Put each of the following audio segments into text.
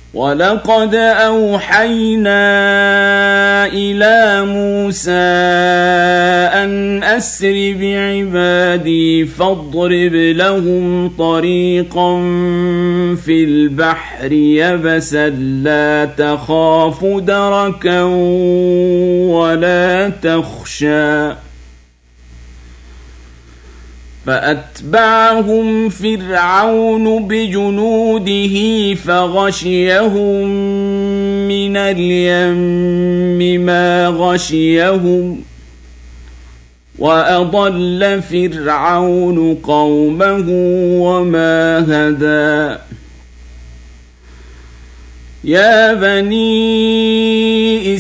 ولقد أوحينا إلى موسى أن أسر بعبادي فاضرب لهم طريقا في البحر يبسا لا تخاف دركا ولا تخشى فأتبعهم فرعون بجنوده فغشيهم من اليم ما غشيهم وأضل فرعون قومه وما هدى يا بني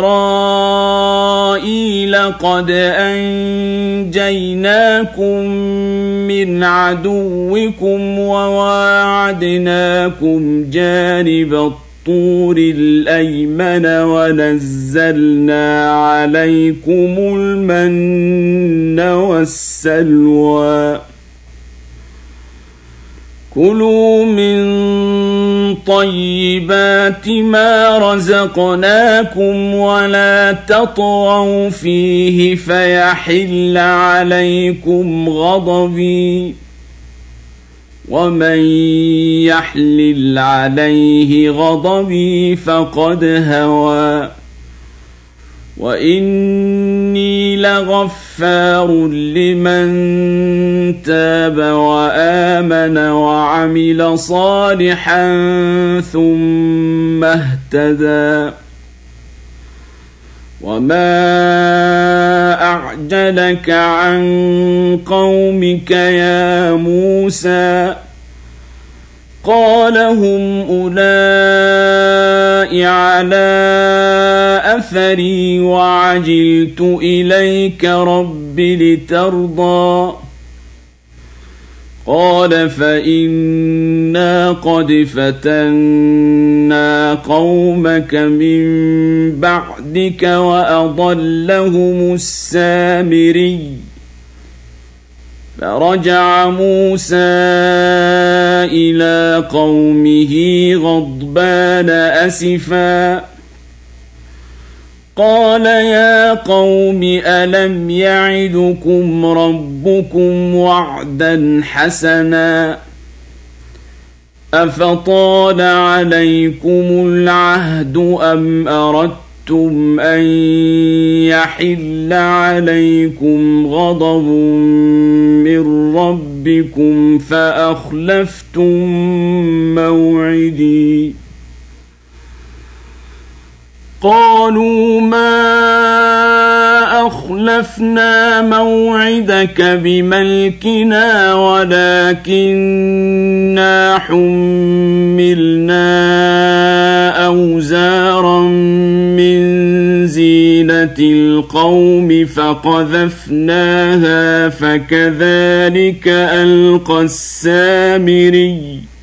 إسرائيل قد أنجيناكم من عدوكم وواعدناكم جانب الطور الأيمن ونزلنا عليكم المن والسلوى كلوا من طيبات ما رزقناكم ولا تطغوا فيه فيحل عليكم غضبي ومن يحلل عليه غضبي فقد هوى وإني لغفار لمن تاب وآمن وعمل صالحا ثم اهتدى وما أعجلك عن قومك يا موسى قال هم أولئك على أثري وعجلت إليك رب لترضى قال فإنا قد فتنا قومك من بعدك وأضلهم السامري فرجع موسى إلى قومه غضبان أسفا قال يا قوم ألم يعدكم ربكم وعدا حسنا أفطال عليكم العهد أم أردتم أن يحل عليكم غضب من ربكم فأخلفتم موعدي قالوا ما أخلفنا موعدك بملكنا ولكننا حملنا أوزارا من زينة القوم فقذفناها فكذلك ألقى السامري